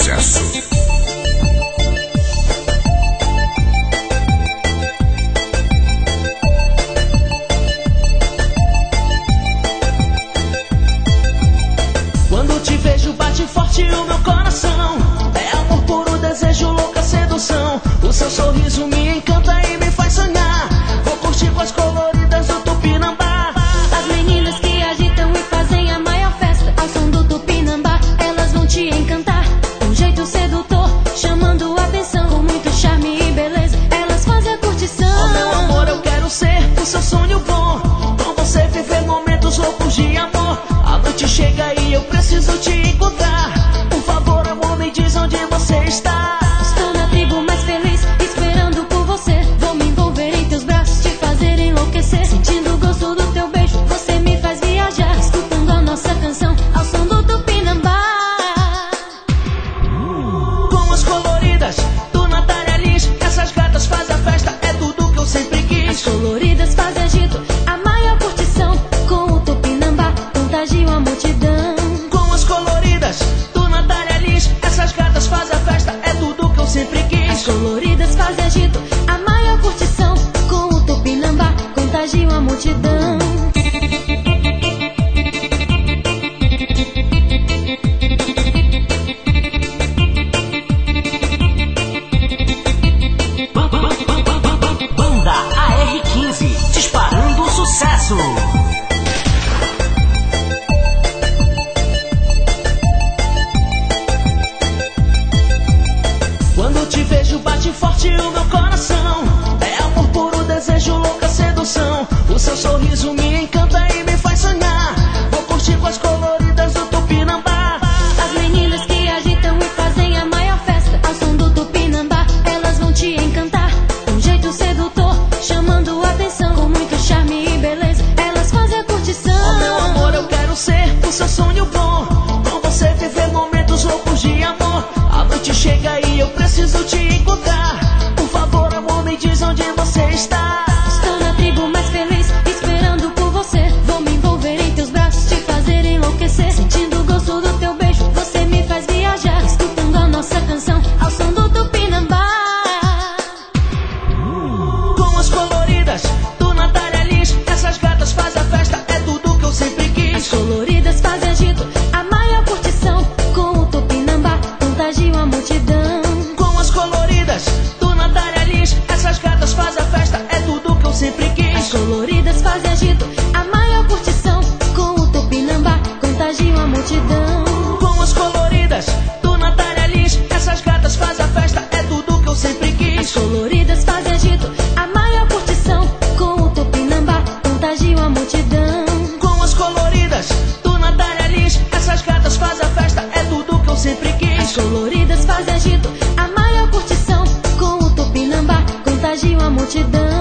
sucesso. Quando te vejo bate forte o meu coração. É amor puro, desejo, louca sedução. O seu sorriso me encanta e me faz sonhar. Vou curtir com as coloridas do Tupinambá. As meninas que agitam e fazem a maior festa ao som do Tupinambá, elas vão te encantar. Um jeito sedutor, chamando a atenção. Com muito charme e beleza, elas fazem a curtição. Oh meu amor, eu quero ser o seu sonho bom. Com você viver momentos loucos de amor. A noite chega e eu preciso te encontrar. Por favor, amor, me diz onde você está. Estou na tribo mais feliz, esperando por você. Vou me envolver em teus braços, te fazer enlouquecer. Sentindo o gosto do teu beijo, você me faz viajar. Escutando a nossa canção ao som do Tupinambá. Com as coloridas do Natália Lins, essas gatas fazem a festa, é tudo que eu sempre quis. As coloridas fazem agito, a maior curtição. Com o Tupinambá, contagiam a multidão. Com as coloridas do Natália Lins, essas gatas fazem a festa, é tudo que eu sempre quis. As coloridas fazem agito, a maior curtição. Com o Tupinambá, contagiam a multidão. Banda AR15, disparando o sucesso. Quando te vejo bate forte o meu coração. É amor puro, desejo, louca sedução. O seu sorriso me encanta e me faz sonhar. Vou curtir com as coloridas do Tupinambá. As meninas que agitam e fazem a maior festa ao som do Tupinambá, elas vão te encantar. Um jeito sedutor, chamando a atenção. Com muito charme e beleza, elas fazem a curtição. Oh meu amor, eu quero ser o seu sonho bom. Com você viver momentos loucos de amor. A noite chega e eu preciso te encontrar. Por favor, amor, me diz onde você está. Estou na tribo mais feliz, esperando por você. Vou me envolver em teus braços, te fazer enlouquecer. Sentindo o gosto do teu beijo, você me faz viajar. Escutando a nossa canção ao som do Tupinambá. Com as coloridas do Natália Lins, essas gatas fazem a festa, é tudo que eu sempre As quis. coloridas fazem agito, a maior curtição. Com o Tupinambá, contagiam a multidão. Com as coloridas do Natália Lins, essas gatas fazem a festa, é tudo que eu sempre As quis. coloridas fazem agito, a maior curtição. Com o Tupinambá, contagiam a multidão. Com as coloridas do Natália Lins, essas gatas fazem a festa, é tudo que eu sempre As quis. coloridas fazem agito, a maior curtição. Com o Tupinambá, contagiam a multidão. Com as coloridas do Natália Lins, essas gatas fazem a festa, é tudo que eu sempre As quis. coloridas fazem agito, a maior curtição. Com o Tupinambá, contagiam a multidão.